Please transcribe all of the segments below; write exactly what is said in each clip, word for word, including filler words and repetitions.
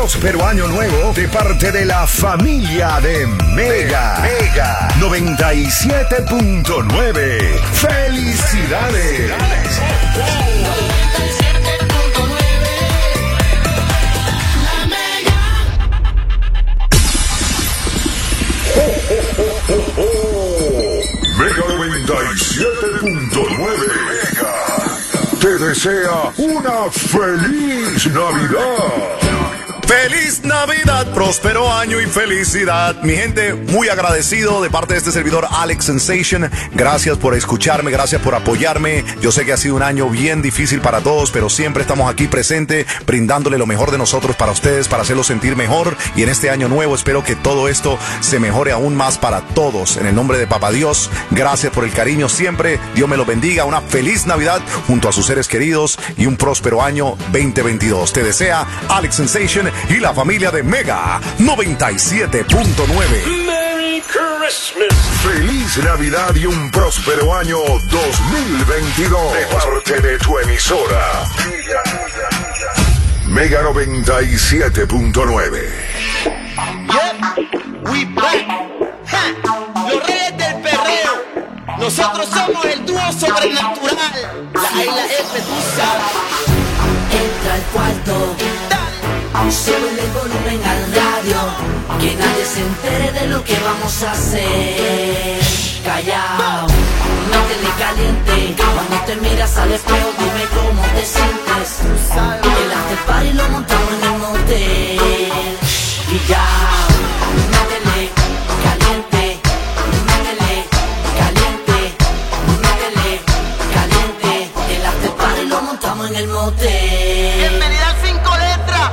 próspero año nuevo de parte de la familia de Mega. Mega noventa y siete punto nueve. ¡Felicidades! Mega noventa y siete punto nueve. Te desea una feliz Navidad. ¡Feliz Navidad! Próspero año y felicidad. Mi gente, muy agradecido de parte de este servidor Alex Sensation. Gracias por escucharme, gracias por apoyarme. Yo sé que ha sido un año bien difícil para todos, pero siempre estamos aquí presentes, brindándole lo mejor de nosotros para ustedes, para hacerlos sentir mejor. Y en este año nuevo espero que todo esto se mejore aún más para todos. En el nombre de Papá Dios, gracias por el cariño siempre. Dios me los bendiga. Una feliz Navidad junto a sus seres queridos y un próspero año veinte veintidós. Te desea Alex Sensation y la familia de Mega noventa y siete punto nueve. Merry Christmas. Feliz Navidad y un próspero año dos mil veintidós de parte de tu emisora Mega noventa y siete punto nueve. Yep, we back. Ja, los reyes del perreo. Nosotros somos el dúo sobrenatural. La isla F, tú sabes. Entra al cuarto. Sube el volumen al radio, que nadie se entere de lo que vamos a hacer. Callao, métele caliente. Cuando te miras al espejo, dime cómo te sientes. El after party lo montamos en el motel. Y ya, métele caliente, métele caliente, métele caliente. El after party lo montamos en el motel. Bienvenida al cinco letras.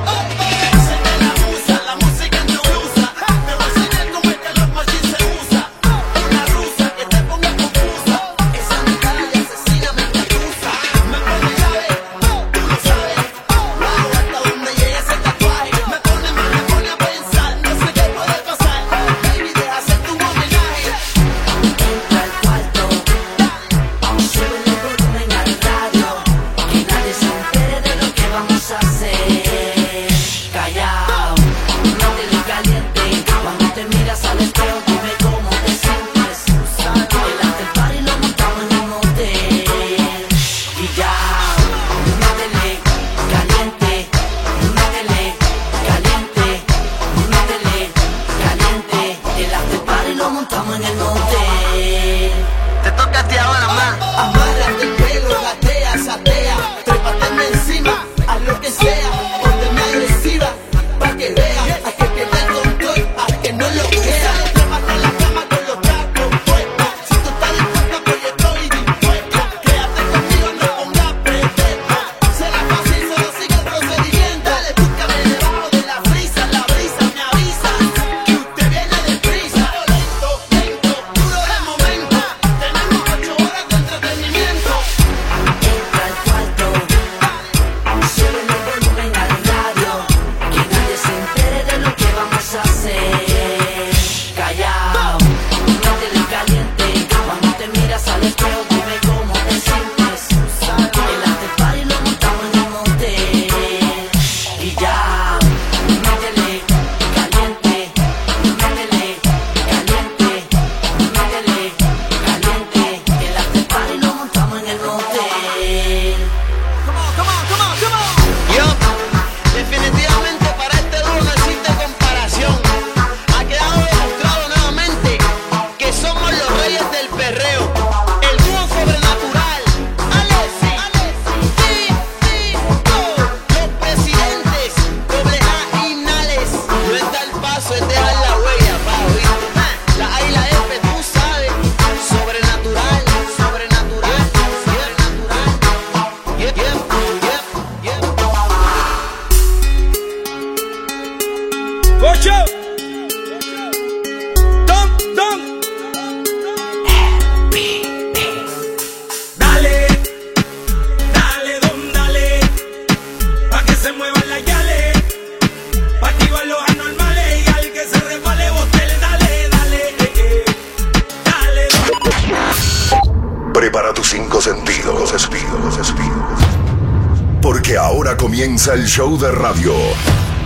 Prepara tus cinco sentidos, los despido, los despido. Porque ahora comienza el show de radio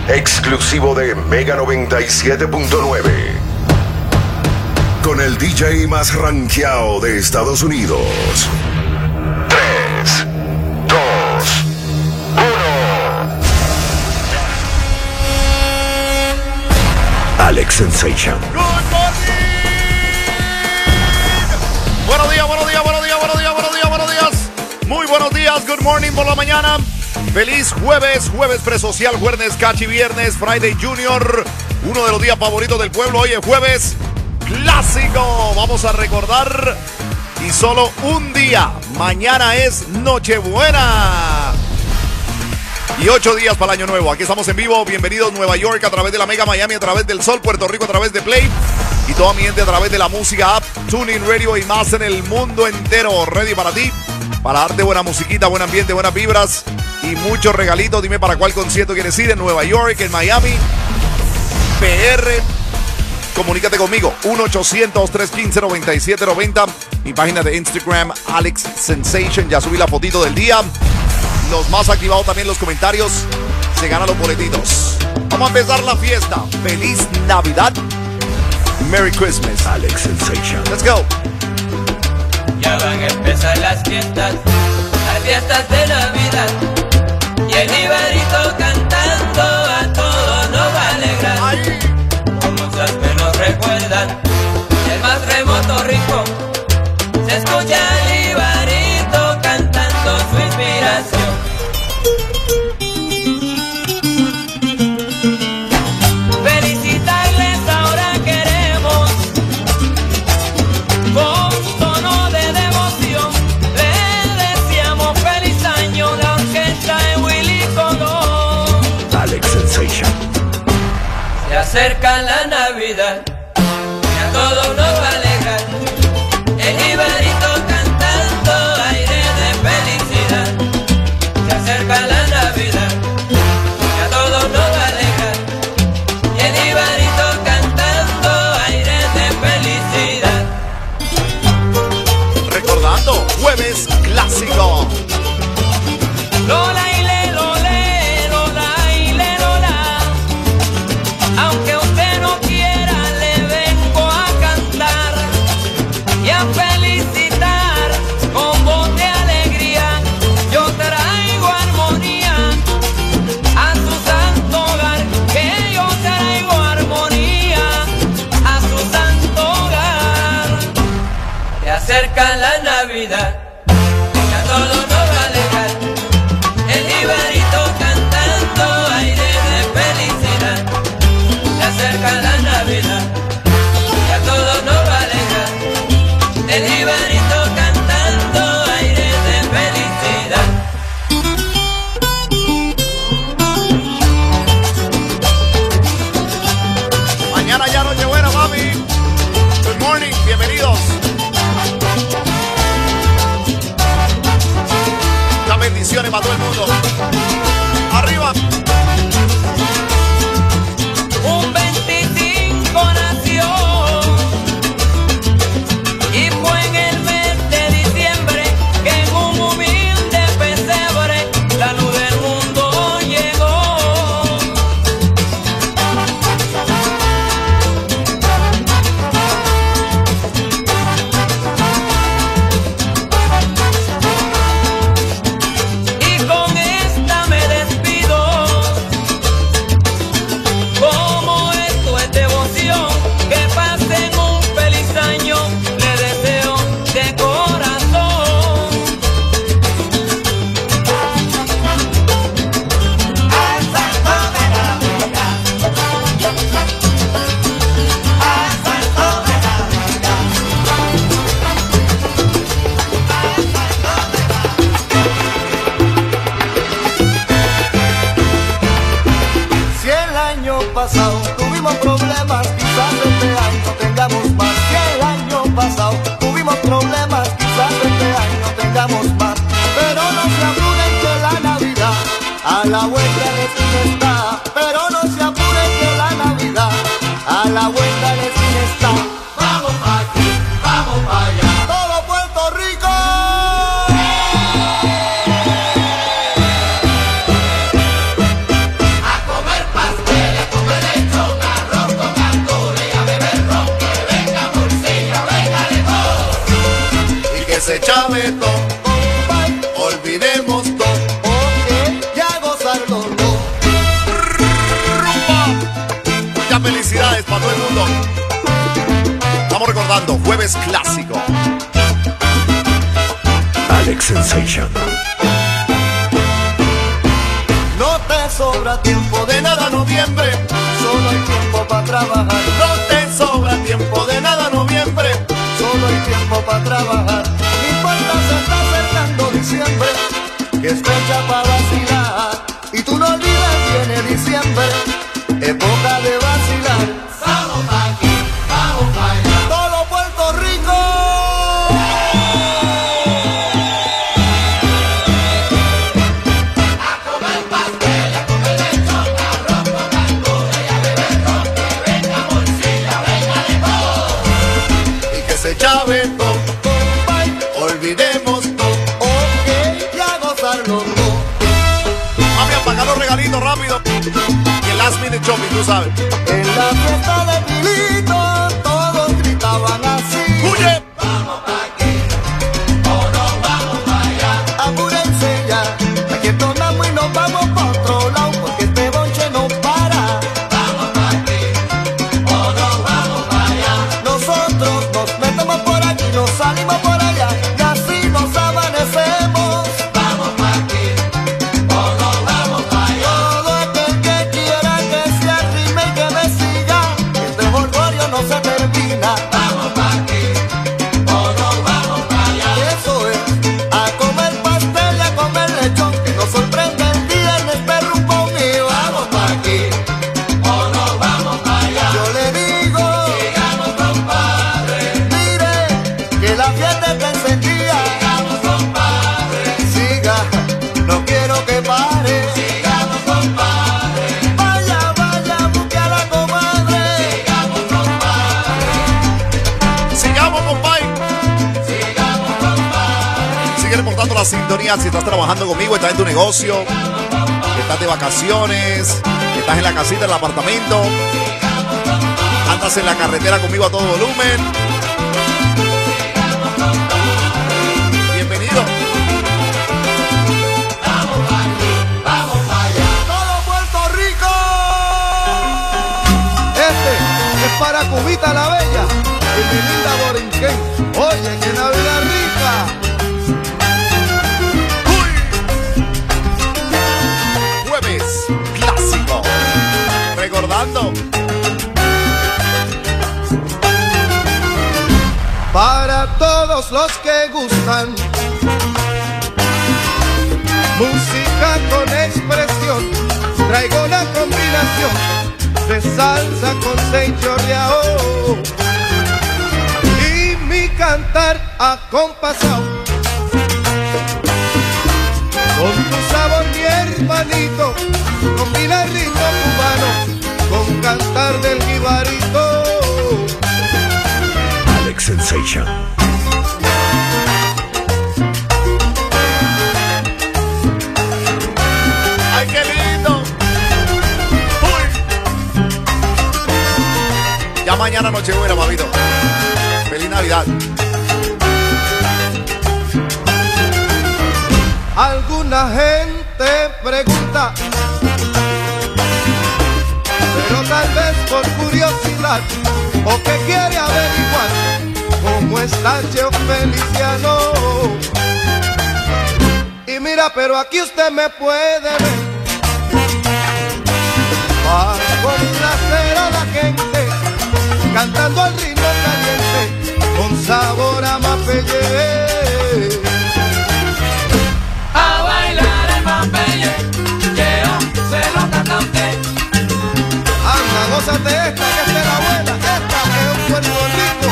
exclusivo de Mega noventa y siete punto nueve. Con el D J más rankeado de Estados Unidos. tres, dos, uno. Alex Sensation. Buenos días, buenos días, buenos días, buenos días, buenos días, buenos días. Muy buenos días, good morning por la mañana. Feliz jueves, jueves presocial, jueves cachi, viernes, Friday Junior. Uno de los días favoritos del pueblo. Hoy es jueves clásico. Vamos a recordar. Y solo un día. Mañana es Nochebuena. Y ocho días para el año nuevo. Aquí estamos en vivo. Bienvenidos Nueva York a través de la Mega, Miami a través del Sol, Puerto Rico a través de Play. Y toda mi gente a través de la música app, TuneIn Radio y más en el mundo entero. Ready para ti. Para darte buena musiquita, buen ambiente, buenas vibras y muchos regalitos. Dime para cuál concierto quieres ir, en Nueva York, en Miami, P R. Comunícate conmigo, uno ochocientos, trescientos quince, noventa y siete noventa. Mi página de Instagram, Alex Sensation. Ya subí la fotito del día. Los más activados también los comentarios. Se ganan los boletitos. Vamos a empezar la fiesta. Feliz Navidad. Merry Christmas. Alex Sensation. Let's go. Ya van a empezar las fiestas, las fiestas de Navidad. Y el Ibarito cantando a todos nos va a alegrar. Ay. Muchas me nos recuerdan, el más remoto rico. Se escucha el Ibarito cantando su inspiración. Felicitarles ahora queremos, con tono de devoción. Le deseamos feliz año la orquesta de Willy Colón. Alex Sensation. Se acerca la Navidad y a todos nos va a alegrar. El Ibarito cantando aire de felicidad. Se acerca la Navidad y a todos nos va a alegrar. Y el Ibarito cantando aire de felicidad. Recordando, jueves clásico. Lola y le, lole, Lola y le, lola. Aunque usted no quiera, le vengo a cantar y a felicitar con voz de alegría. Yo traigo armonía a su santo hogar, que yo traigo armonía a su santo hogar. Se acerca la Navidad y a todos nos va a alegrar. El Ibarito cantando aire de felicidad. Se acerca la Navidad y a todos nos va a alegrar. El Ibarito cantando aire de felicidad. Mañana ya Nochebuena, mami. Good morning, bienvenidos. Las bendiciones para todo el mundo. Arriba. Un veinticinco nació y fue en el mes de diciembre que en un humilde pesebre la luz del mundo llegó. Y con esta me despido. Como esto es devoción, que pasen un feliz año, le deseo de corazón. Al santo de Navidad, al santo de Navidad, Si el año pasado tuvimos problemas, quizás este año tengamos más. Si el año pasado tuvimos problemas, quizás este año tengamos más. Pero no se apuren que la Navidad a la vuelta de la esquina está. Pero no se apuren que la Navidad a la vuelta de la esquina está. Vamos pa' aquí, vamos pa' allá. Todo Puerto Rico. A comer pastel. mundo. Estamos recordando Jueves Clásico. Alex Sensation. No te sobra tiempo de nada noviembre, solo hay tiempo para trabajar. No te sobra tiempo de nada noviembre, solo hay tiempo para trabajar. No importa, se está acercando diciembre, que es fecha para vacilar. Y tú no olvides, viene diciembre, época de vacilar. Vamos pa' aquí, vamos pa' allá. Todo Puerto Rico. A comer pastel, a comer lechón, arroz con canguro y a beber ron. Que venga morcilla, venga de todo. Y que se chave todo, compay, olvidemos todo. Ok, y a gozarlo todo. Mami, apaga los regalitos rápido. Y el last minute shopping, tú sabes. En la fiesta de Pilito todos gritaban así. ¡Huye! Vamos pa' aquí, o nos vamos pa' allá. Apúrense ya, aquí entonamos y nos vamos pa' otro lado, porque este bonche no para. Vamos pa' aquí, o nos vamos pa' allá. Nosotros nos metemos por aquí, nos salimos por allá, y así nos amanecemos. Vamos pa' aquí, o nos vamos pa' allá. Todo aquel que quiera que se arrime y que me siga, que este jolgorio no se termina. Vamos pa' aquí, o nos vamos pa' allá. Eso es, a comer pastel y a comer lechón, que nos sorprende el día en este rumbo mío. Vamos pa' aquí, o nos vamos pa' allá. Yo le digo, sigamos compadre, mire, que la fiesta está encendida. Sigamos compadre, siga, no quiero que pare. Sigamos compadre, vaya, vaya, busque a la comadre. Sigamos compadre, Sigamos, compadre. sigamos compadre. Sigue reportando la sintonía. Si estás trabajando conmigo, estás en tu negocio, estás de vacaciones, estás en la casita, en el apartamento, andas en la carretera conmigo a todo volumen. Bienvenido. Vamos pa' allá. Todo Puerto Rico. Este es para Cubita la Bella y mi linda Borinquen. Oye, qué Navidad rica. Jueves Clásico. Recordando. Para todos los que gustan música con expresión, traigo una combinación de salsa con seis chorreao y mi cantar acompasado con tu sabor, mi hermanito, combina el ritmo cubano con cantar del jibarito. Alex Sensation. ¡Ay, qué lindo! Uy. Ya mañana Nochebuena, papito. Feliz Navidad. Alguna gente pregunta, pero tal vez por curiosidad o que quiere averiguar cómo está Cheo Feliciano. Y mira, pero aquí usted me puede ver para complacer a la gente, cantando al ritmo caliente con sabor a Mapelle. A bailar el Mapelle, Cheo se lo canta a usted. Anda, gózate esta, que esta es la buena, esta es un Puerto Rico.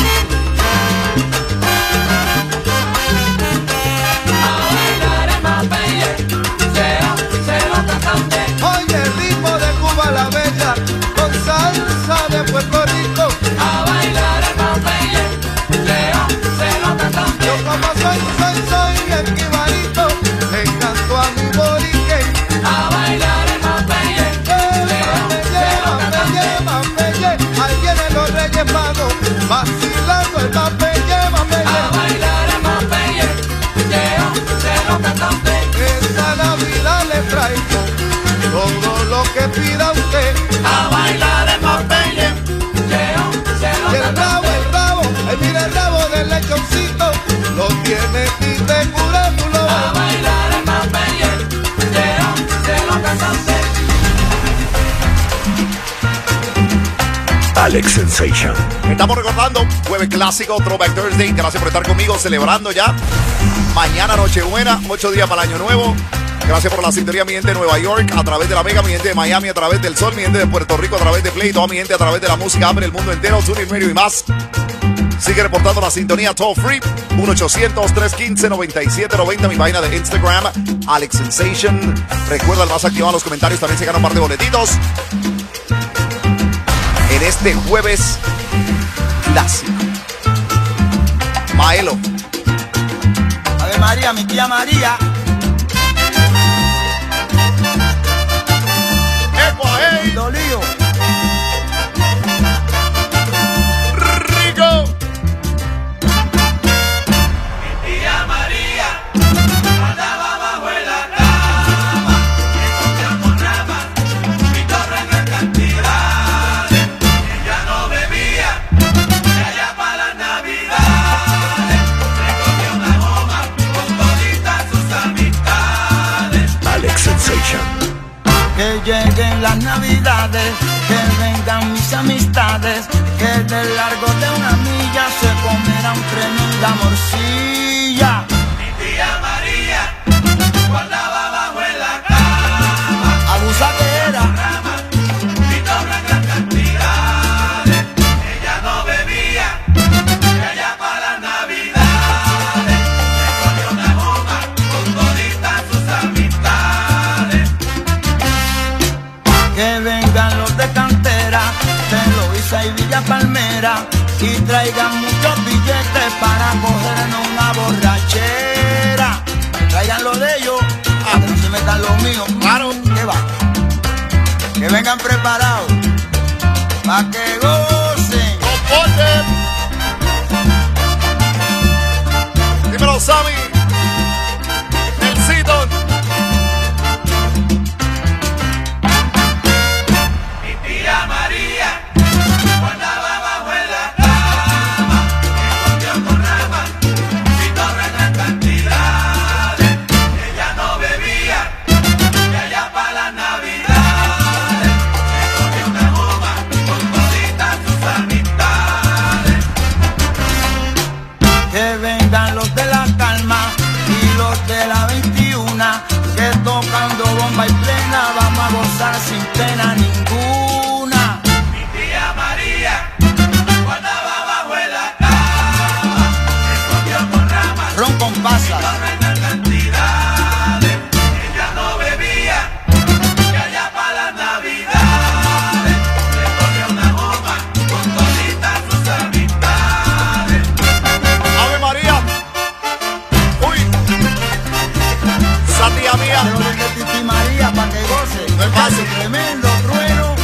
A bailar el Mapelle, Cheo se lo canta a usted. Oye, el ritmo de Cuba la Bella, con salsa de Puerto Rico. A bailar el Mapelle, Cheo se lo canta a usted. Yo como soy, soy, soy el jibarito, le canto a mi borique. A bailar el Mapelle, Mapelle, Mapelle, Mapelle, ahí vienen los Reyes Magos, vacilando el Mapelle, Mapelle. a bailar el Mapelle, Cheo se lo canta a usted. Esta Navidad le traigo todo lo que pida usted. A bailar el Mapelle, Cheo te cure tu lo. A bailar el mameye, quiero que lo cantante. Alex Sensation. Estamos recordando Jueves Clásico, Throwback Thursday. Gracias por estar conmigo, celebrando ya mañana Nochebuena, ocho días para el Año Nuevo. Gracias por la sintonía, mi gente de Nueva York, a través de la Mega, mi gente de Miami, a través del Sol, mi gente de Puerto Rico, a través de Play, toda mi gente a través de la música, abre el mundo entero, TuneIn Radio y más. Sigue reportando la sintonía toll free, uno ochocientos, trescientos quince, noventa y siete noventa, mi página de Instagram, Alex Sensation. Recuerda, el más activado en los comentarios, también se gana un par de boletitos en este Jueves Clásico. Maelo. Ave María, mi tía María. Dolío. Rico. Mi tía María andaba bajo en la cama, escondió con ramas y torre en gran cantidades. Ella no bebía, y allá para las navidades recogió una goma con toditas sus amistades. Alex Sensation. Que lleguen las navidades, que vengan mis amistades, que del largo de una milla se comerán tremenda morcilla. Mi tía María guardaba bajo en la cama, Abusa que era, ramas y torre en gran cantidades. Ella no bebía, y allá para las navidades recogió una goma con toditas sus amistades. que vengan los de cantera, de Loíza y Villa Palmera, y traigan muchos billetes para cogernos una borrachera. Traigan lo de ellos, ah, que no se metan los míos. Claro, que va. Que vengan preparados, pa' que gocen. Dímelo, Sammy. Nelsito. Mi tía María guardaba bajo en la cama, escondió con ramas y torre en gran cantidades. Ella no bebía, y allá para las navidades recogió una goma con toditas sus amistades. Que vengan los de la calma y los de la veintiuna, que tocando bomba y plena vamos a gozar sin pena ninguna. Mi tía María guardaba bajo en la cama, escondió con ramas Ron con pasas, torre en gran cantidades. Ella no bebía, y allá para las navidades recogió una goma con toditas sus amistades. Ave María. Uy. Esa tía mía. pero los de Titi María pa' que goce. No es fácil. Tremendo trueno.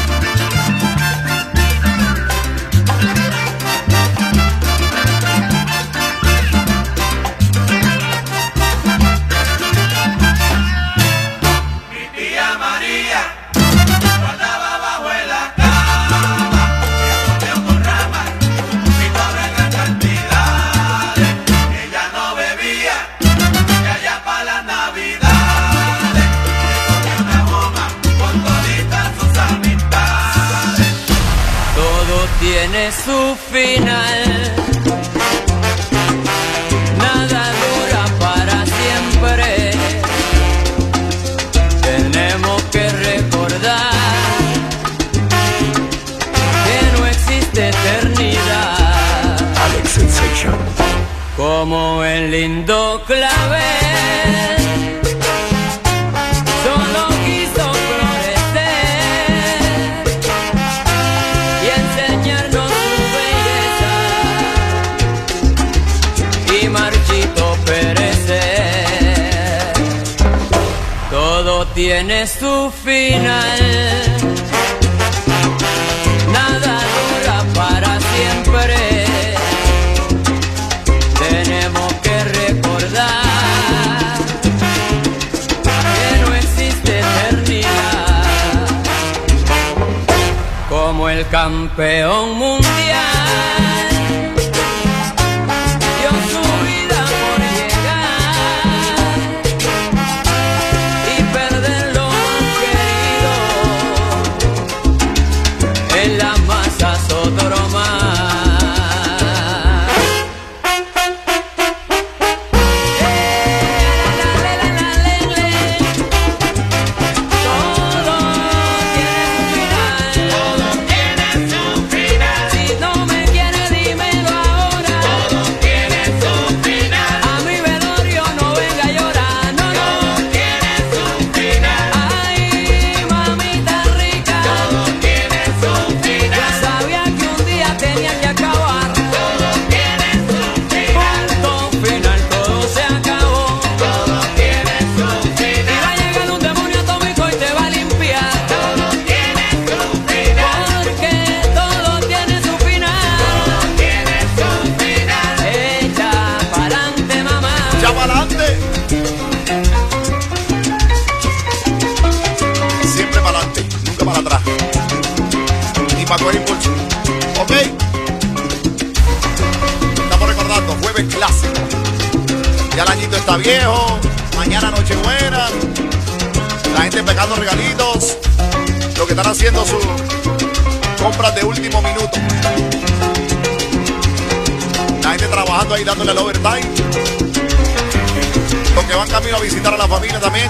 Mi tía María guardaba bajo en la cama, escondió con ramas y torre en gran cantidades. Ella no bebía, y allá para las navidades recogió una goma con toditas sus amistades. Todo tiene su final, nada dura para siempre. Tenemos que recordar que no existe eternidad, Alex Sensation. como el lindo clavel solo quiso florecer y enseñarnos su belleza y marchito perecer. Todo tiene su final, nada dura para siempre. Tenemos que recordar que no existe eternidad, como el campeón mundial dio su vida por llegar está viejo, mañana Nochebuena, la gente pegando regalitos, lo que están haciendo sus compras de último minuto. La gente trabajando ahí dándole el overtime. Los que van camino a visitar a la familia también.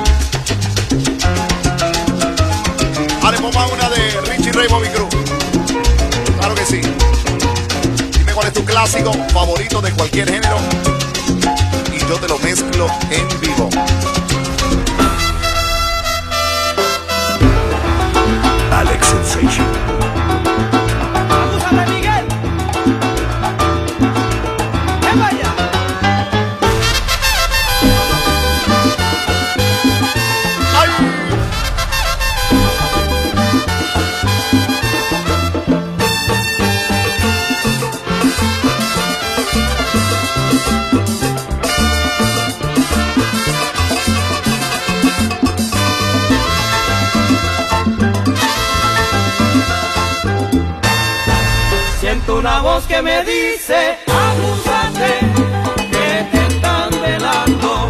Dale, ponga una de Richie Ray Bobby Cruz. Claro que sí. Dime cuál es tu clásico favorito de cualquier género y yo te lo mezclo en vivo. Alex Sensation. Una voz que me dice, abúsate, que te están velando.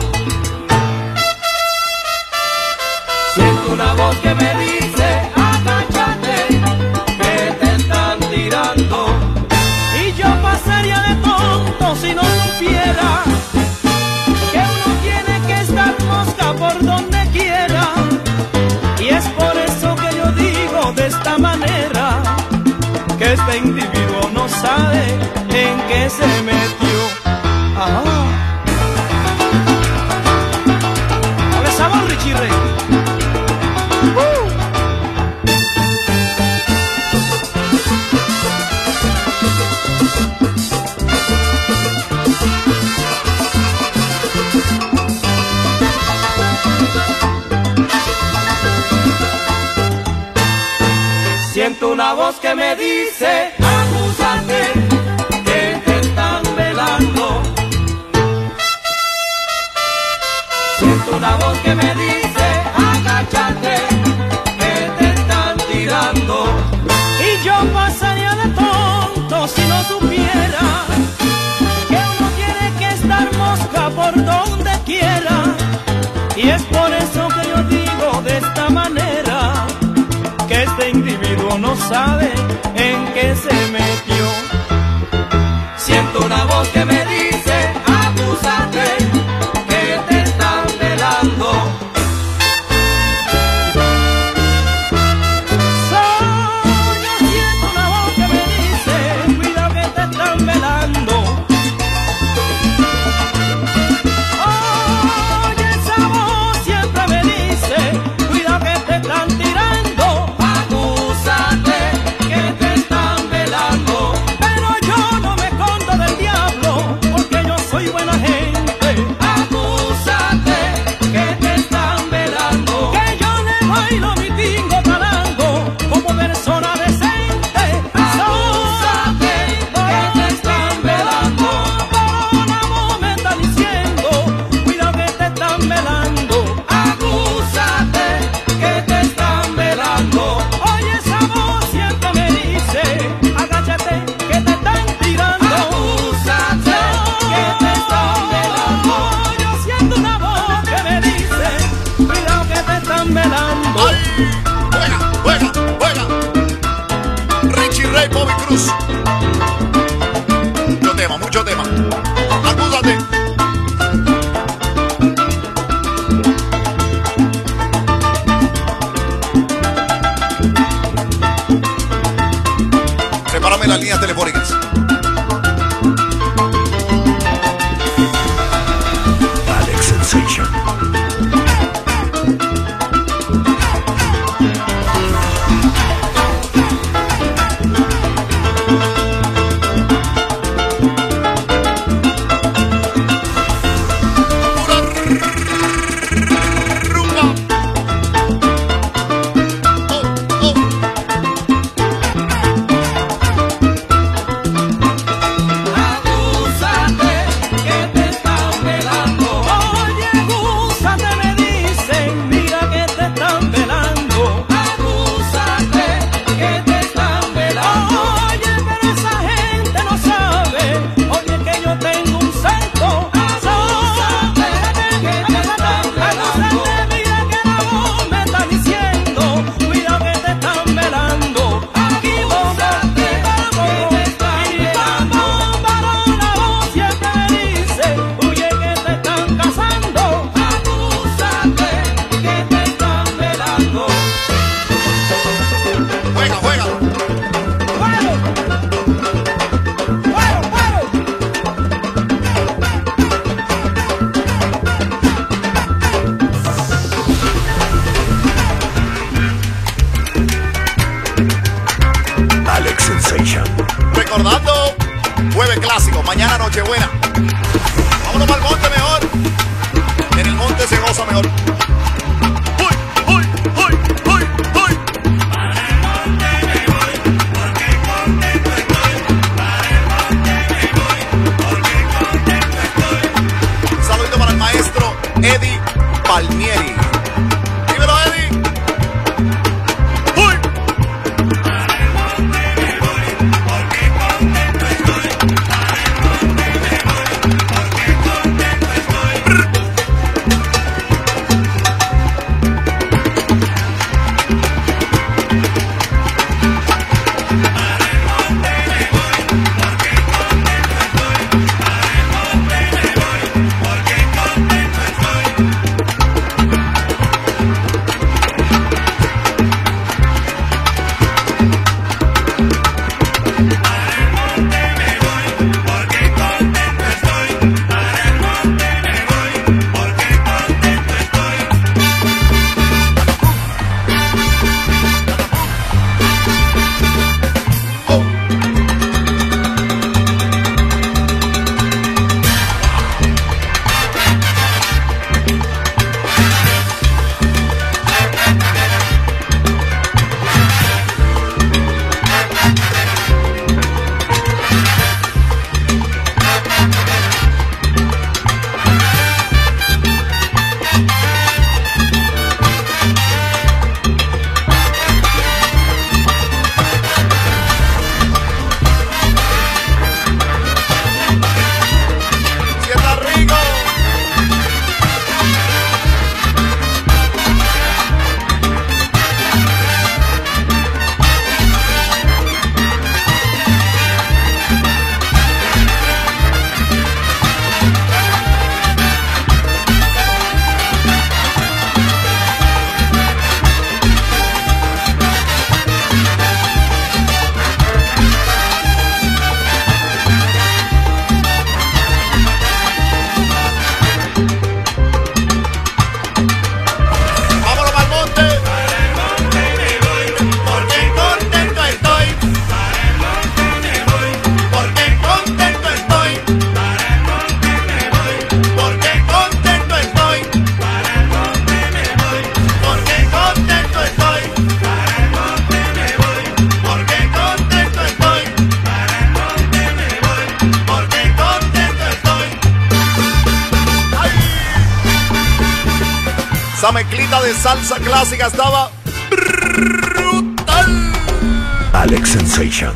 Siento una voz que me dice, agáchate, que te están tirando. Y yo pasaría de tonto si no supiera que uno tiene que estar mosca por donde quiera. Y es por eso que yo digo de esta manera, que este individuo no sabe en qué se metió. Ajá. A ver, sabor, Richie Ray. Uh. Siento una voz que me dice, abúsate, que te están velando. Siento una voz que me dice, agáchate, que te están tirando. Y yo pasaría de tonto si no supiera que uno tiene que estar mosca por donde quiera. Y es por eso que yo digo de esta manera, que este individuo no sabe en qué se metió. Siento una voz que me dice, abúsate, que te están velando. So, yo siento una voz que me dice, cuidado que te están velando. Oye, esa voz siempre me dice, cuidado que te están tirando. Soy buena gente, abúsate, que te están velando. Que yo le bailo mi tingo talango como persona decente. Abúsate, que te están velando. Por una voz me está diciendo, cuidado que te están velando. Abúsate, que te están velando. Oye, esa voz siempre me dice, agáchate, que te están tirando. Abúsate, que te están velando. Yo siento una voz que me dice, cuidado que te están velando. ¡Ay! ¡Juega, juega, juega! Richie Ray Bobby Cruz. Mucho tema, mucho tema. Acúsate. Prepárame las líneas telefónicas. Alex Sensation. Mañana Nochebuena. Vámonos para el monte mejor. En el monte se goza mejor. ¡Uy, uy, uy, uy, uy! Para el monte me voy, porque contento estoy. Para el monte me voy, porque contento estoy. Un saludito para el maestro Eddie Palmieri. Dímelo, Eddie. ¡Uy! Para el monte me voy, porque contento estoy. Para el monte me voy, porque contento estoy. Esa mezclita de salsa clásica estaba brutal. Alex Sensation.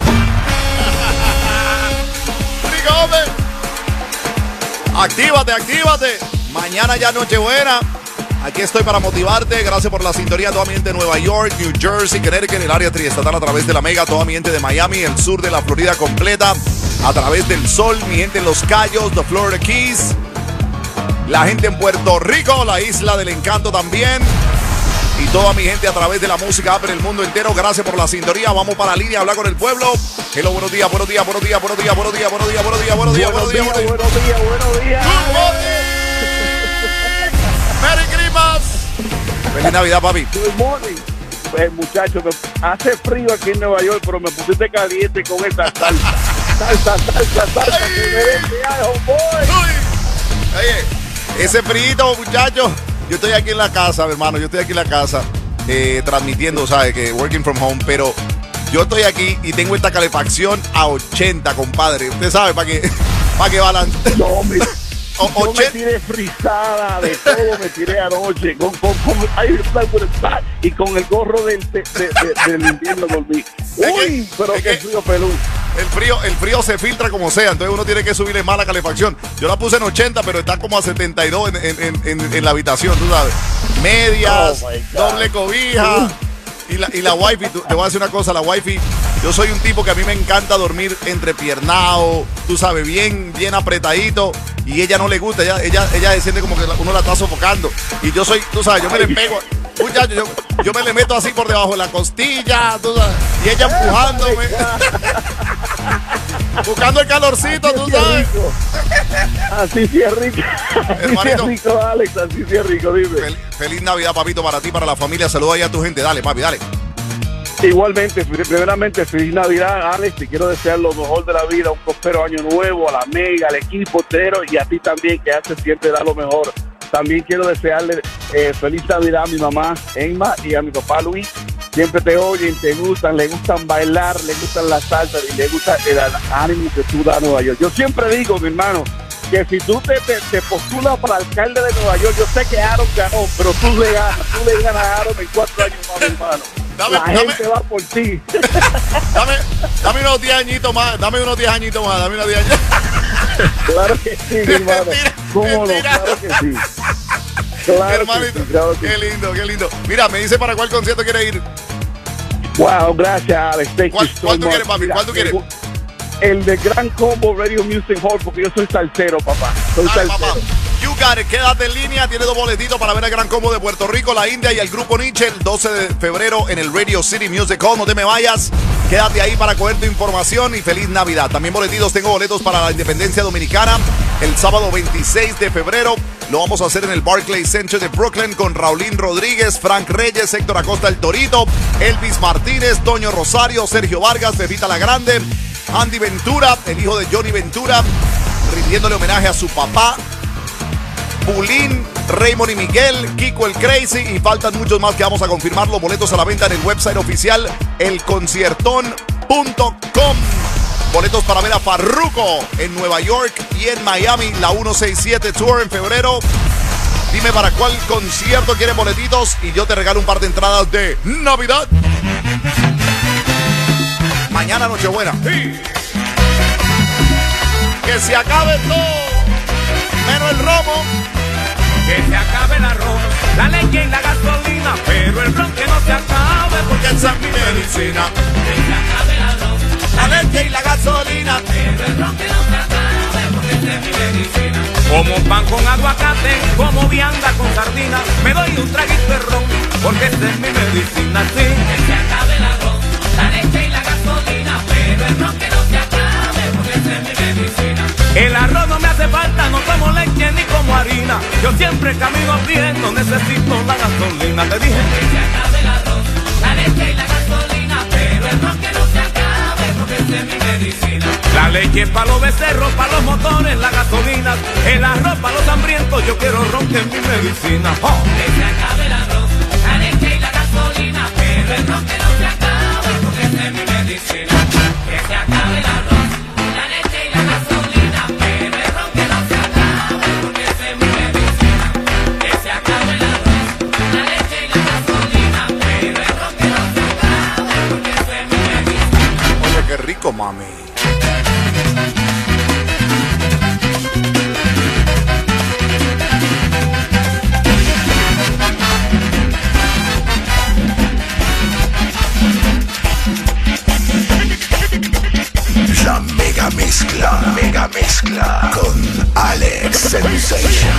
Rigome. Actívate, actívate. Mañana ya Nochebuena. Aquí estoy para motivarte. Gracias por la sintonía. Toda mi gente de Nueva York, New Jersey, Connecticut, el área triestatal a través de la Mega. Toda mi gente de Miami, el sur de la Florida completa. A través del sol, mi gente en Los Cayos, the Florida Keys. La gente en Puerto Rico, la isla del encanto también. Y toda mi gente a través de la música en el mundo entero. Gracias por la sintonía. Vamos para la línea a hablar con el pueblo. Hello, buenos días, buenos días, buenos días, buenos días, buenos días, buenos días, buenos días, buenos días, buenos días, buenos días. Buenos días, buenos días. Good morning. Merry Christmas. Feliz Navidad, papi. Good morning. Pues, muchachos, hace frío aquí en Nueva York, pero me pusiste caliente con esa salsa. Salsa, salsa, salsa. Que me den viaje, homeboy. Oye, ese frío, muchachos. Yo estoy aquí en la casa, mi hermano. Yo estoy aquí en la casa eh, transmitiendo, ¿sabes? Que working from home, pero yo estoy aquí y tengo esta calefacción a ochenta, compadre. Usted sabe, para que, para que balance. No, mira. O, Yo me tiré frisada de todo, me tiré anoche con, con, con, y con el gorro del, de, de, de, del invierno dormí. Uy, que, pero qué que, frío pelú. El frío, el frío se filtra como sea, entonces uno tiene que subirle más la calefacción. Yo la puse en ochenta, pero está como a setenta y dos en, en, en, en la habitación, tú sabes. Medias, oh doble cobija. Y la, y la wifi, te voy a decir una cosa, la wifi, yo soy un tipo que a mí me encanta dormir entrepiernado, tú sabes, bien, bien apretadito, y ella no le gusta, ella, ella, ella se siente como que uno la está sofocando, y yo soy, tú sabes, yo me le pego, muchacho, yo, yo me le meto así por debajo de la costilla, tú sabes, y ella empujándome, buscando el calorcito, tú sabes. Así sí es rico, así hermanito, sí es rico, Alex, así sí es rico, dime. Fel, feliz Navidad, papito, para ti, para la familia, saluda ahí a tu gente, dale, papi, dale. Igualmente, primeramente, feliz Navidad, Alex. Te quiero desear lo mejor de la vida, un próspero año nuevo a la Mega, al equipo entero y a ti también, que hace siempre da lo mejor. También quiero desearle eh, feliz Navidad a mi mamá, Emma, y a mi papá, Luis. Siempre te oyen, te gustan, le gustan bailar, le gustan las salsas y le gusta el ánimo que tú das a Nueva York. Yo siempre digo, mi hermano, que si tú te, te, te postulas para alcalde de Nueva York, yo sé que Aaron ganó, pero tú le ganas, tú le ganas a Aaron en cuatro años más, mi hermano. Dame, La dame, gente va por ti. Dame, dame unos diez añitos más, dame unos diez añitos más, dame unos diez años. Claro que sí, mi hermano. Mentira, ¿Cómo mentira. no? Claro que sí. Claro Hermanito, que sí, claro que qué sí. lindo, qué lindo. Mira, me dice para cuál concierto quiere ir. Wow, gracias, Alex. Thank ¿Cuál, you so cuál tú much. quieres, papi? Mira, ¿Cuál tú quieres? El de Gran Combo Radio Music Hall, porque yo soy salsero, papá. Soy Dale, salsero. papá. You got it. Quédate en línea. Tiene dos boletitos para ver el Gran Combo de Puerto Rico, la India y el Grupo Nietzsche el doce de febrero en el Radio City Music Hall. No te me vayas. Quédate ahí para coger tu información y feliz Navidad. También boletitos. Tengo boletos para la Independencia Dominicana el sábado veintiséis de febrero. Lo vamos a hacer en el Barclays Center de Brooklyn con Raulín Rodríguez, Frank Reyes, Héctor Acosta el Torito, Elvis Martínez, Toño Rosario, Sergio Vargas, Pepita La Grande, Andy Ventura, el hijo de Johnny Ventura, rindiéndole homenaje a su papá, Bulín, Raymond y Miguel, Kiko el Crazy y faltan muchos más que vamos a confirmar. Los boletos a la venta en el website oficial el conciertón punto com. Boletos para ver a Farruko en Nueva York y en Miami, la ciento sesenta y siete Tour en febrero. Dime para cuál concierto quieres boletitos y yo te regalo un par de entradas de Navidad. Mañana Nochebuena. Sí. Que se acabe todo, menos el romo. Que se acabe el arroz, la leche y la gasolina, pero el ron que no se acabe, porque esa es mi medicina. Que se acabe el arroz, la leche y la gasolina, pero el ron que no se acabe, porque esa es mi medicina. Como pan con aguacate, como vianda con sardina, me doy un traguito de ron, porque esa es mi medicina, sí. Que se acabe el arroz, la leche y la gasolina, pero el ron que no se acabe, porque esa es mi medicina. El arroz no me hace falta, no tomo leche ni como harina. Yo siempre camino a pie, no necesito la gasolina. Te dije que se acabe el arroz, la leche y la gasolina, pero el ron que no se acabe, porque esa es mi medicina. La leche para los becerros, para los motores, la gasolina. El arroz para los hambrientos, yo quiero ron que es mi medicina. Oh. Que se acabe el arroz, la leche y la gasolina, pero el ron que no se acabe, porque esa es mi medicina. Que se acabe el arroz, la leche y la gasolina, pero el ron que no se acabe, porque esa es mi medicina. Que se acabe el arroz, la leche y la gasolina, pero el ron que no se acabe, porque esa es mi medicina. Oye, qué rico, mami. La mega mezcla, mega mezcla con Alex Sensation.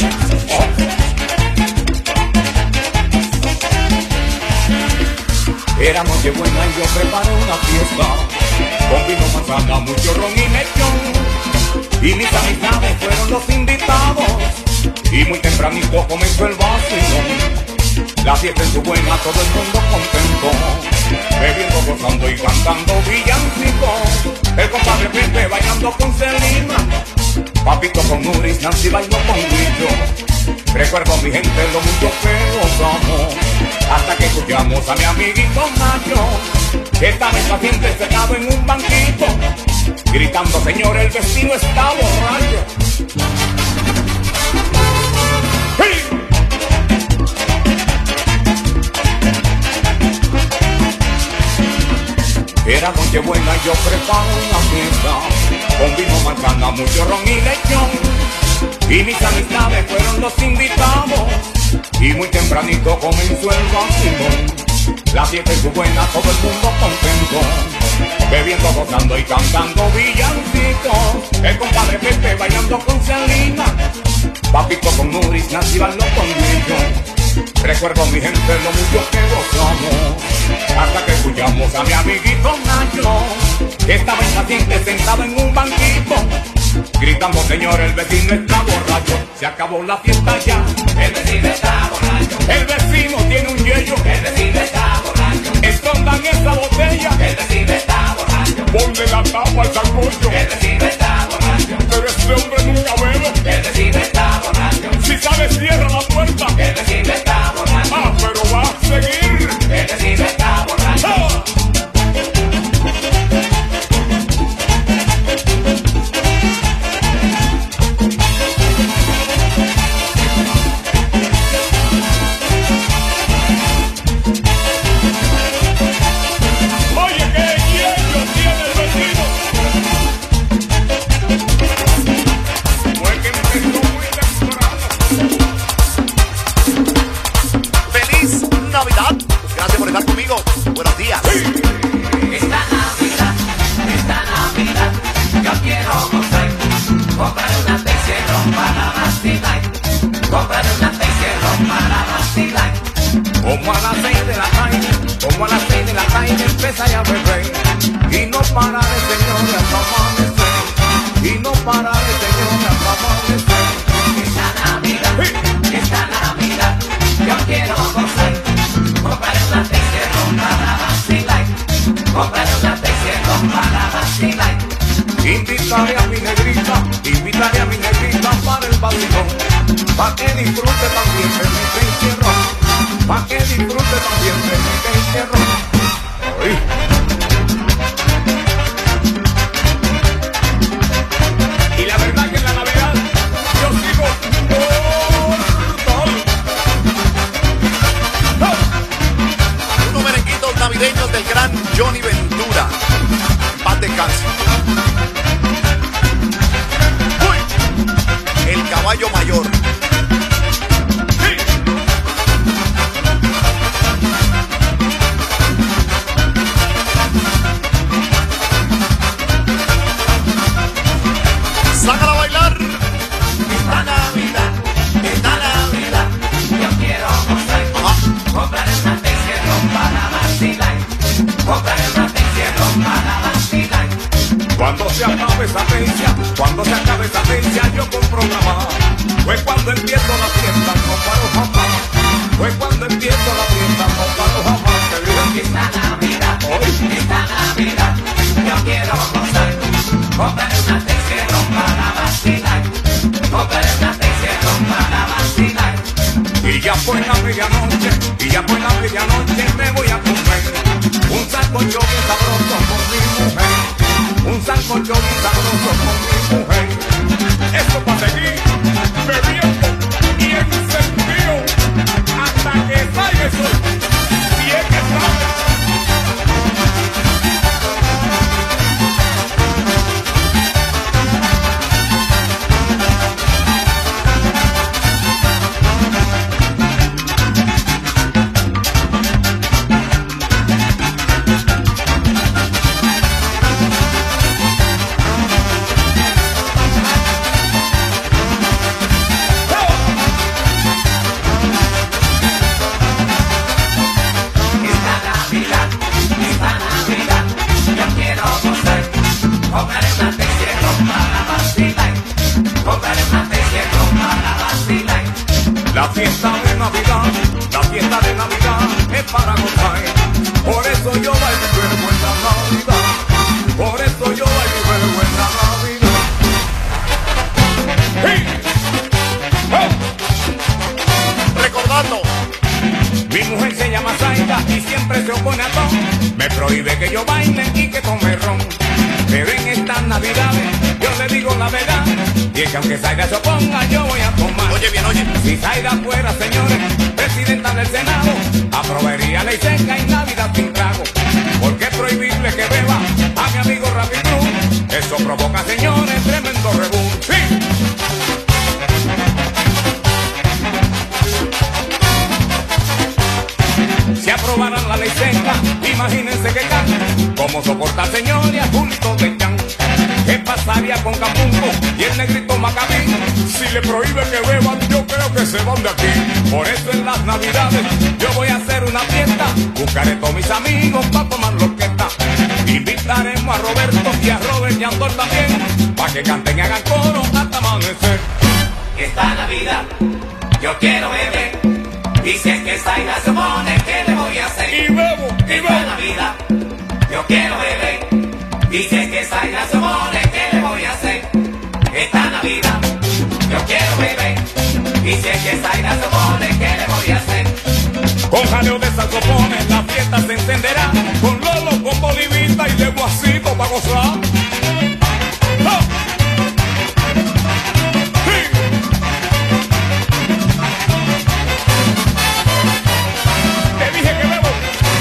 Era Nochebuena y yo preparé una fiesta con vino, manzana, mucho ron y lechón. Y mis amistades fueron los invitados y muy tempranito comenzó el vacilón. La fiesta en su buena, todo el mundo contento, bebiendo, gozando y cantando villancicos. El compadre Pepe bailando con Celina, Papito con Nuris, Nancy bailó con Guillo. Recuerdo a mi gente lo mucho que gozamos, hasta que escuchamos a mi amiguito Nacho, que estaba impaciente sentado en un banquito, gritando: señor, el vecino está borracho. Era Nochebuena y yo preparo una fiesta con vino, manzana, mucho ron y lechón. Y mis amistades fueron los invitados y muy tempranito comenzó el vacilón. La fiesta es buena, todo el mundo contento, bebiendo, gozando y cantando villancicos. El compadre Pepe bailando con Celina, Papito con Nuris, Nancy bailó con Guillo. Recuerdo a mi gente lo mucho que gozamos, hasta que escuchamos a mi amiguito Nacho, que estaba impaciente sentado en un banquito, gritando: señor, el vecino está borracho. Se acabó la fiesta ya, el vecino está borracho. El vecino tiene un yello, el vecino está borracho. Escondan el tapa el sancocho. El vecino está borracho. Pero ese hombre nunca bebe. El vecino está borracho. Si sale, cierra la puerta. El vecino está borracho. Ah, pero va a seguir. El vecino está borracho. ¡Ah! Oye, qué hielo tiene el vecino. Fue que empezó muy temprano. ¡Feliz Navidad! Gracias por estar conmigo. Buenos días. Esta Navidad, esta Navidad, yo quiero gozar. Comprar una Texero para vacilar. Comprar una Texero para vacilar. Como a las seis de la tarde, como a las seis de la tarde empieza ya a beber. Y no para de señores hasta amanecer. Y no para de señores hasta amanecer. Esta Navidad, esta Navidad, yo quiero gozar. Comprar una Texero para vacilar. Comprar una Texero para vacilar. Invitaré a mi negrita, invitaré a mi negrita para el vacilón. Pa' que disfrute también de mi encierro. Pa' que disfrute también de mi encierro. Ay. Y la verdad que en la Navidad yo sigo mortal. Unos merenguitos navideños del gran Johnny Ventura. En paz descanse. ¡Uy! El caballo mayor. ¡Sí! ¡Sácala a bailar! Esta Navidad, esta Navidad, yo quiero gozar. Ajá. Comprar una Texero para vacilar. Comprar una Texero para vacilar. Cuando se acabe esa fecha, cuando se acabe esa fecha, yo compro una más. Fue cuando empiezo la fiesta, no paro jamás. Fue cuando empiezo la fiesta, no paro jamás. Te digo aquí. Esta Navidad, Hoy. esta Navidad, yo quiero gozar. Comprar una Texero para vacilar. Comprar una Texero para vacilar. Y ya fue la medianoche, y ya fue la medianoche, me voy a comer un sancocho bien sabroso con mi mujer. Un sancocho bien sabroso con mi mujer. Esto para seguir bebiendo y encendido hasta que salga el sol. Si es que sale. Esta Navidad, esta Navidad, yo quiero gozar. Comprar una Texero para vacilar. Comprar una Texero para vacilar. La fiesta de Navidad, la fiesta de Navidad es para gozar. Por eso yo bailo y bebo en la Navidad. Por eso yo bailo y bebo en la Navidad. ¡Hey! ¡Oh! Recordando. Mi mujer se llama Zaida y siempre se opone a todo. Me prohíbe que yo baile y que tome ron. Pero en estas navidades yo le digo la verdad. Y es que aunque Zaida se oponga yo voy a tomar. Oye bien, oye. Si Zaida fuera, señores, presidenta del Senado, aprobaría ley seca y Navidad sin trago. Porque es prohibible que beba a mi amigo Rapid Cruz. Eso provoca, señores, tremendo rebú. ¡Sí! Si aprobaran la ley seca, imagínense que can. ¿Cómo soportar, señores, a Julito de Can? ¿Qué pasaría con Capumbo y el negrito Macabí? Si le prohíbe que beban, yo creo que se van de aquí. Por eso en las navidades yo voy a hacer una fiesta. Buscaré todos mis amigos para tomar loqueta. Invitaremos a Roberto y a Robert y a Andor también, para que canten y hagan coro hasta amanecer. Esta Navidad, yo quiero beber. Y si es que Zaida se pone, ¿qué le voy a hacer? Y bebo, y Esta bebo. Navidad, yo quiero beber. Y si es que Zaida Y si es que Zaira se opone, ¿qué le voy a hacer? Con jaleo de saxofones la fiesta se encenderá, con Lolo, con Bolivita y de Guasito pa' gozar. ¡Oh! ¡Sí! Te dije que bebo.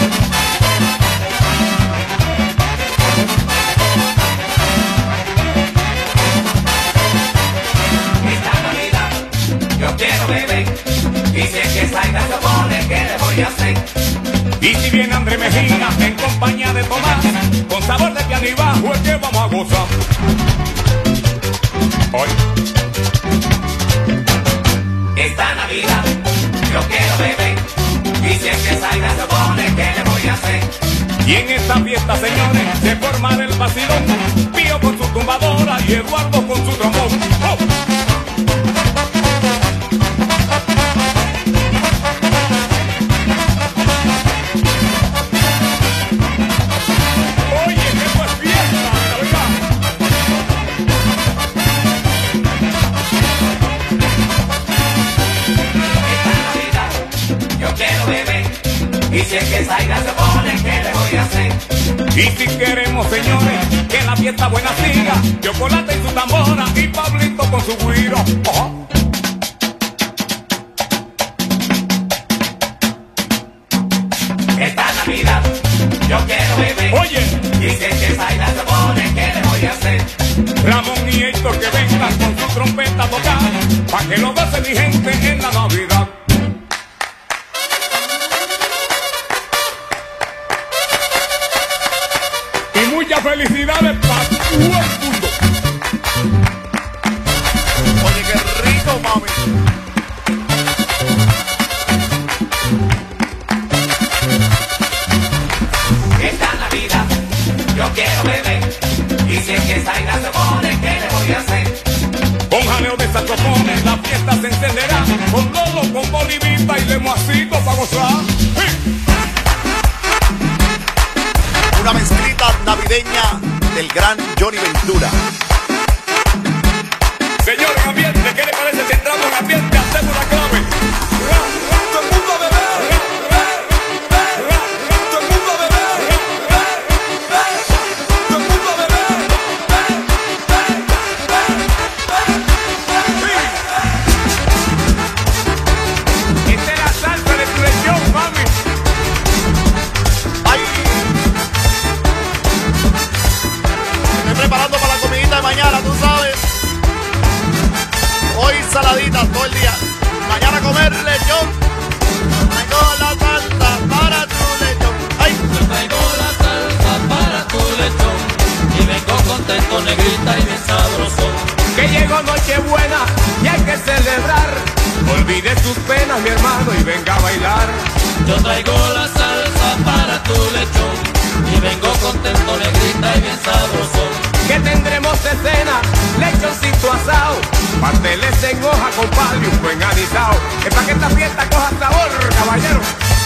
Esta Navidad yo quiero beber. Y si es que Zaira se opone, ¿qué le voy a hacer? Y si viene André Mejía en compañía de Tomás, con sabor de piano y bajo es que vamos a gozar. Hoy. Esta Navidad yo quiero beber. Y si es que Zaira se opone, ¿qué le voy a hacer? Y en esta fiesta, señores, se forma el vacilón, Pío con su tumbadora y Eduardo con su trombón. ¡Oh! Y si es que Zaira se pone, ¿qué le voy a hacer? Y si queremos, señores, que la fiesta buena siga, Chocolate y su tambora y Pablito con su güiro. Oh. Esta Navidad yo quiero beber. Oye. Y si es que Zaira se pone, ¿qué le voy a hacer? Ramón y Héctor que vengan con su trompeta a tocar, pa' que lo goce mi gente en la Navidad. Muchas felicidades para todo el mundo. Oye, qué rico, mami. Esta Navidad yo quiero beber. Y si es que Zaira se pone, ¿qué le voy a hacer? Con jaleo de saxofones la fiesta se encenderá, con Lolo, con Bolivita y de Moacito pa' gozar. ¡Sí! Una mezclita navideña del gran Johnny Ventura. Señores, ambiente, ¿qué le parece si entramos en ambiente? Hacemos una clave. Todo el mundo a beber. Todo el mundo a beber. Todo el mundo a beber. Esta es la salsa de tu lechón, mami. ¡Ay! Estoy preparando para la comidita de mañana, tú sabes. Hoy saladitas todo el día. Mañana comer lechón. Traigo la salsa para tu lechón. ¡Ay! Yo traigo la salsa para tu lechón y vengo contento, negrita y bien sabroso. Que llegó Nochebuena y hay que celebrar. Olvide sus penas, mi hermano, y venga a bailar. Yo traigo la salsa para tu lechón y vengo contento, negrita y bien sabroso. Que tendremos de cena, lechoncito asado, pasteles en hoja, compadre, un buen anisao. Es para que esta fiesta coja sabor, caballero.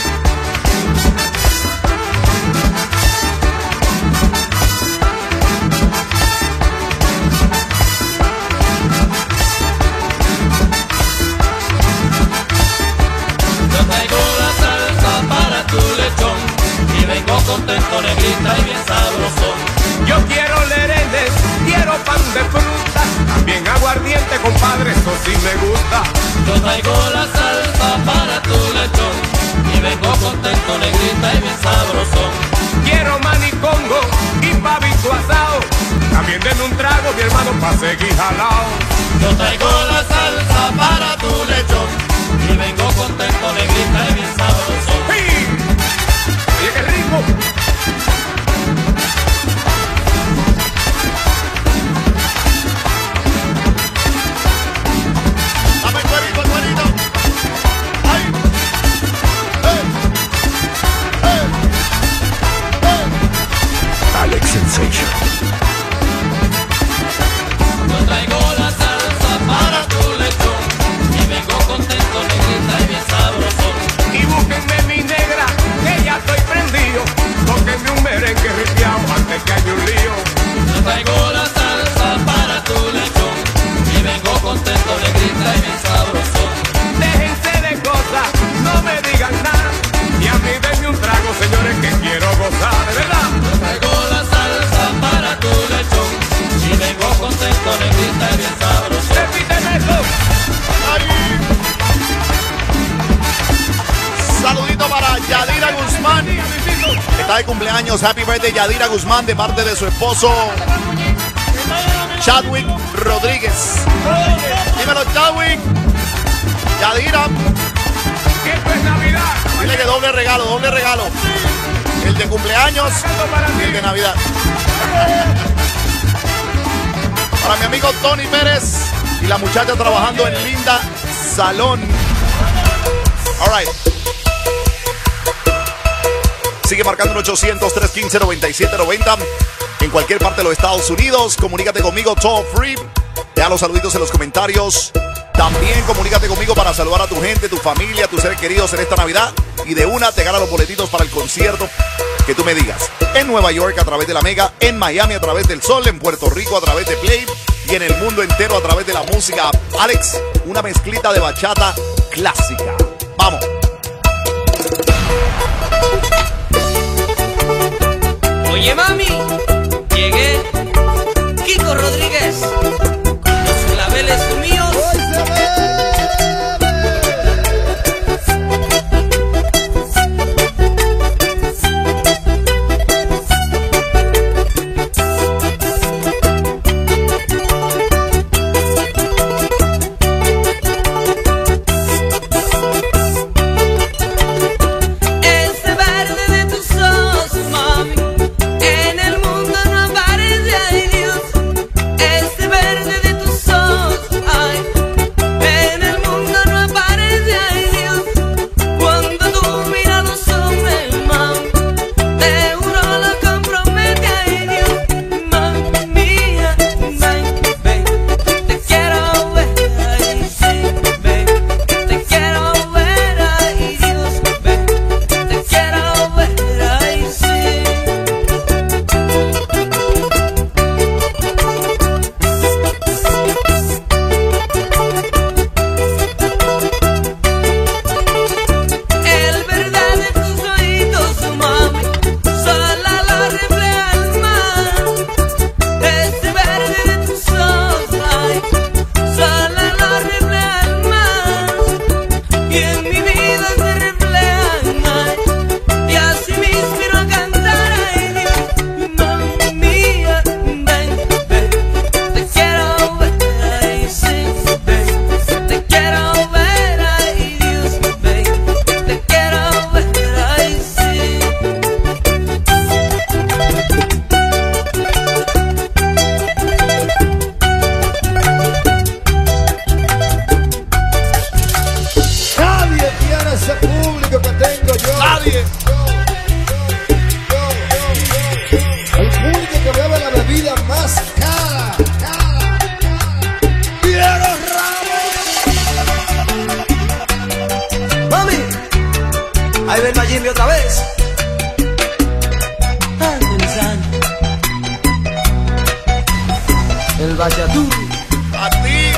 Yo traigo la salsa para tu lechón y vengo contento, negrita y bien sabroso. Yo quiero lerenes, quiero pan de fruta, también aguardiente, compadre, eso sí me gusta. Yo traigo la salsa para tu lechón y vengo contento, negrita y bien sabroso. Quiero manicongo y pavito asado, también denme un trago, mi hermano, pa' seguir jalao. Yo traigo la salsa para tu lechón y vengo contento, negrita y bien sabroso. ¡Sí! Oye, qué rico. Dame el cuerito, el cuerito. ¡Ay! ¡Eh! ¡Eh! ¡Eh! Alex Sensation. Yo traigo la salsa para tu lechón y vengo contento, negrita y bien sabroso. Y búsquenme mi negra, que ya estoy prendido, porque cumpleaños. Happy birthday, Yadira Guzmán, de parte de su esposo Chadwick Rodríguez. Dímelo, Chadwick. Yadira. Esto es Navidad. Dile que doble regalo, doble regalo. El de cumpleaños y el de Navidad. Para mi amigo Tony Pérez y la muchacha trabajando en Linda Salón. All right. Sigue marcando un ochocientos, tres quince, noventa y siete noventa. En cualquier parte de los Estados Unidos, comunícate conmigo, toll free. Deja los saluditos en los comentarios. También comunícate conmigo para saludar a tu gente, tu familia, tus seres queridos en esta Navidad. Y de una te gana los boletitos para el concierto que tú me digas. En Nueva York a través de la Mega, en Miami a través del Sol, en Puerto Rico a través de Play y en el mundo entero a través de la música. Alex, una mezclita de bachata clásica. Vamos. Oye, mami, llegué. Kiko Rodríguez, con los claveles míos. Ese verde de tus ojos, mami, en el mundo no aparece, ay Dios. Ese verde de tus ojos, ay, en el mundo no aparece, ay Dios. Cuando tú miras a los hombres, mami, te juro lo compromete, ay Dios. Mami mía, ven, ven, te quiero ver, ay sí, ven, te quiero ver, ay Dios, ven, te quiero ver, ay sí. El verdad de tus oídos, mami, sola lo refleja el mar. Ese verde de tus ojos, ay, sola lo refleja el mar. Y en mi vida se reflejan, ay, y así me inspiro a cantar, ay Dios. Mami mía, ven, ven, te quiero ver, ay sí, ven, te quiero ver, ay Dios, ven, te quiero ver, ay sí. Nadie tiene ese público que tengo yo. Nadie. El público que bebe la bebida más cara. cara, cara. ¡Piero Ramos! Mami, ahí ven a Jimmy otra vez. El bachatú. A ti.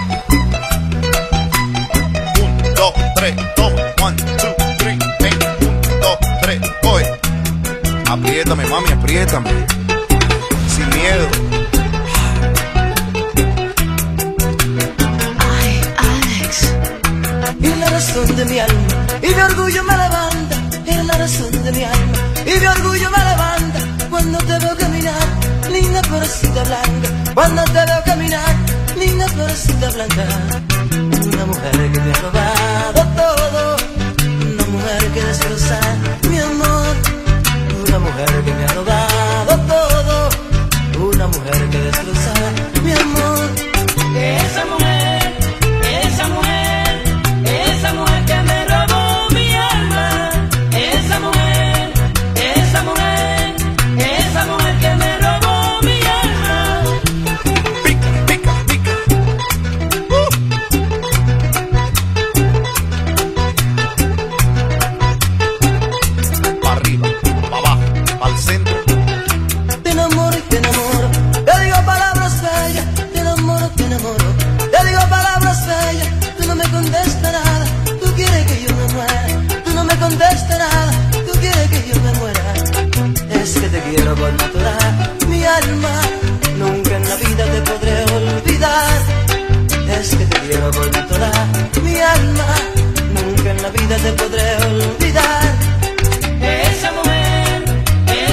Un, dos, tres, toma. One, two, three, hey. Un, dos, tres, coge. Apriétame, mami, apriétame. Sin miedo. Ay, Alex, y la razón de mi alma, y mi orgullo me levanta, es la razón de mi alma, y mi orgullo me levanta, cuando te veo caminar, linda florecita blanca, cuando te veo caminar, linda florecita blanca, una mujer que me ha robado todo, una mujer que destroza mi amor, una mujer que me ha robado todo, una mujer que destroza mi amor. Esa mujer, esa mujer, esa mujer que me robó mi alma. Esa mujer, esa mujer, esa mujer que me robó mi alma. Pica, pica, pica. Uh. Pa' arriba, pa' abajo, al centro. Te enamoro y te enamoro, te digo palabras bellas, te enamoro, te enamoro, te digo palabras bellas, tú no me contestas nada, tú quieres que yo me muera, tú no me contestas nada, tú quieres que yo me muera, es que te quiero por natural, mi alma, nunca en la vida te podré olvidar, es que te quiero por natural, mi alma, nunca en la vida te podré olvidar. Esa mujer,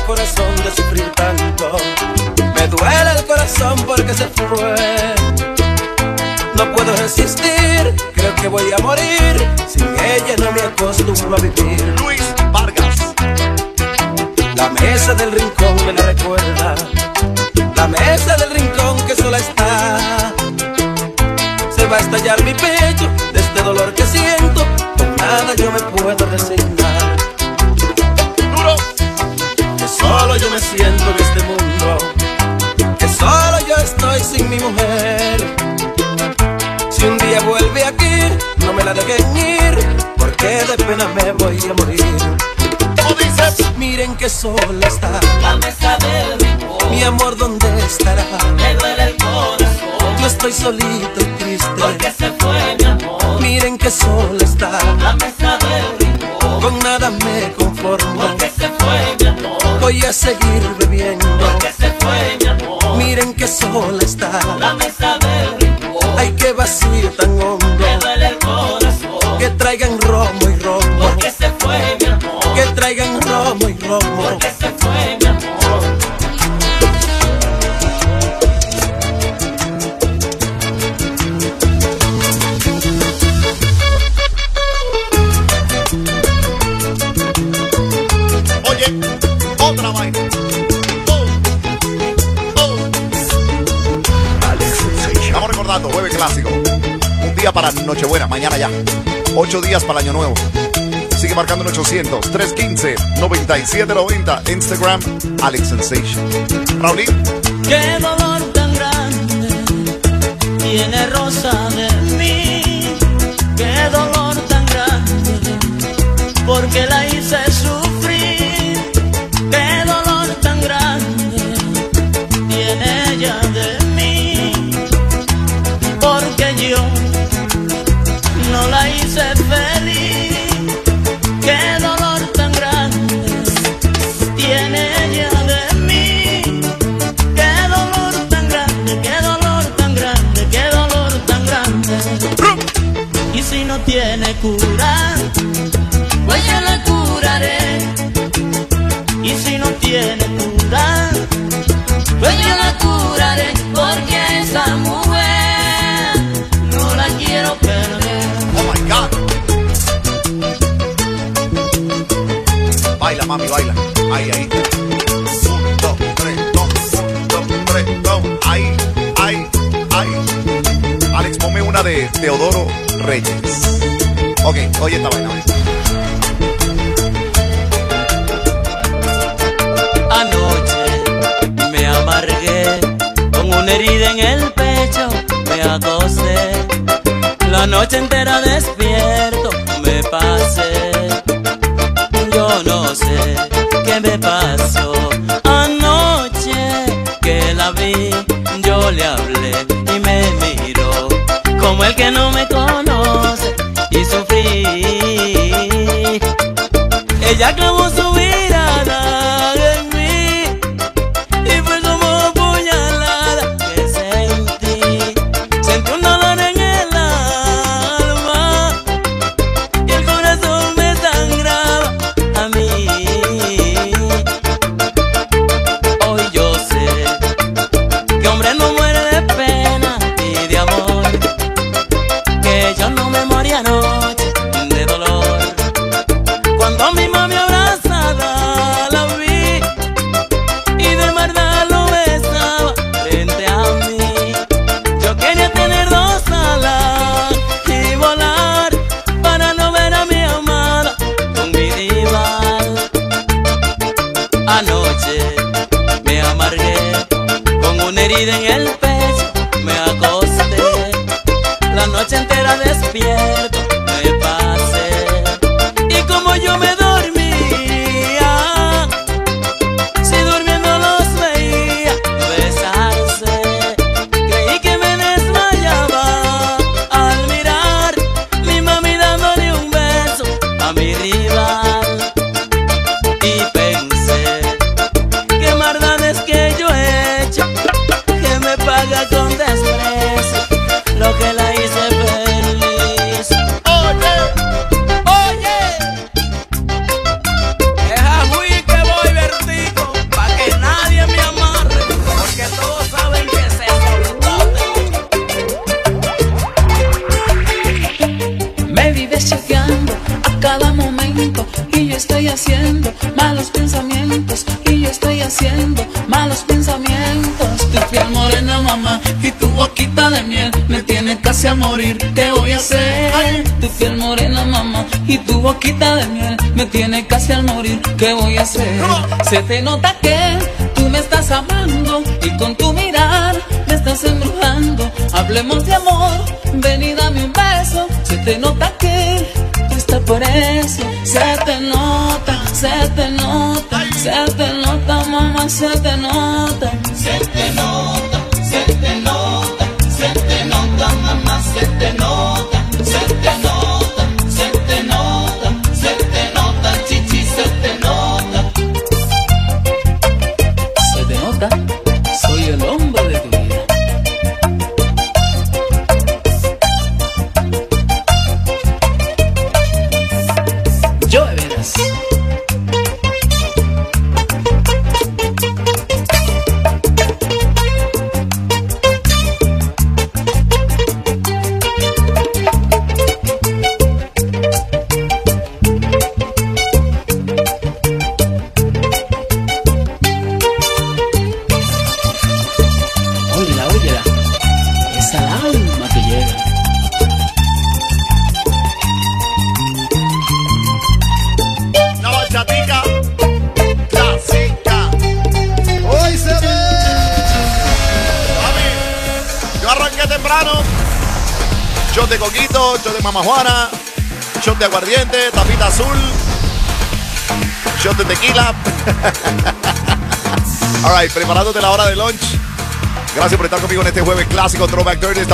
corazón de sufrir tanto. Me duele el corazón porque se fue. No puedo resistir, creo que voy a morir. Sin ella no me acostumbro a vivir. Luis Vargas. La mesa del rincón me la recuerda. La mesa del rincón que sola está. Se va a estallar mi pecho de este dolor que siento. Con nada yo me puedo resignar. Duro. Que solo yo me siento en este mundo. Que solo yo estoy sin mi mujer. Si un día vuelve aquí, no me la dejen ir, porque de pena me voy a morir. ¿Cómo dices? Miren que sola está La mesa del rincón, mi amor, ¿dónde estará? me duele el corazón, Yo estoy solito y triste, porque se fue mi amor. miren que sola está. La mesa del rincón, Con nada me conformo, porque se fue mi amor. voy a seguir bebiendo. Porque se fue mi amor. Miren que sola está. La mesa del rincón, Ay, qué vacío tan hondo. me duele el corazón. Que traigan romo y romo. Porque se fue mi amor. Que traigan romo y romo. Porque se fue mi amor. Oye, otra vaina. Oh, oh. Estamos recordando, jueves clásico. Un día para Nochebuena, mañana ya. Ocho días para el Año Nuevo. Sigue marcando en ochocientos, trescientos quince, noventa y siete noventa. Instagram, Alex Sensation. Raulín. Qué dolor tan grande tiene Rosa de mí. Qué dolor tan grande porque la hice sufrir. Qué dolor tan grande tiene ella de mí, porque yo no la hice feliz. Qué dolor tan grande tiene ella de mí. Qué dolor tan grande, qué dolor tan grande, qué dolor tan grande. Y si no tiene cura, pues yo la curaré. Y si no tiene cura, pues yo la curaré, porque a esa mujer no la quiero perder. Oh my God. Baila, mami, baila. Ahí, ahí. Un, dos, tres, dos, un, dos, tres, dos. Ahí, ahí, ahí. Alex, ponme una de Teodoro Reyes. Ok, oye esta vaina. Anoche me amargué con una herida en el pecho, me acosté. La noche entera despierto me pasé. Yo no sé qué me pasó. Anoche que la vi, yo le hablé y me miró como el que no me conoce, y sufrí. Ella clavó su mirada en mí y fue como puñalada que sentí. Sentí un dolor en el alma y el corazón me sangraba a mí. Hoy yo sé que hombre no muere de pena ni de amor, que sigues chequeando a cada momento y yo estoy haciendo malos pensamientos y yo estoy haciendo malos pensamientos. Tu piel morena, mamá, y tu boquita de miel me tiene casi a morir. ¿Qué voy a hacer? Tu piel morena, mamá, y tu boquita de miel me tiene casi al morir. ¿Qué voy a hacer? Se te nota que tú me estás amando y con tu mirar me estás embrujando. Hablemos de amor, ven y dame un beso. Se te nota que tú estás por eso. Se te nota, se te nota, se te nota, mamá, se te nota. Se te nota, se te nota, se te nota, mamá, se te nota. Se te nota, se te nota, se te nota, chichi, se te nota. Se te nota, soy el hombre de tu vida. Yo de veras. Óyela, óyela, esa alma que llega. La bachatica clásica. Hoy se ve. Mami, yo arranqué temprano. Shot de coquito, shot de mamajuana, shot de aguardiente, tapita azul, shot de tequila. All right, preparándote la hora de lunch. Gracias por estar conmigo en este jueves clásico Throwback Thursday.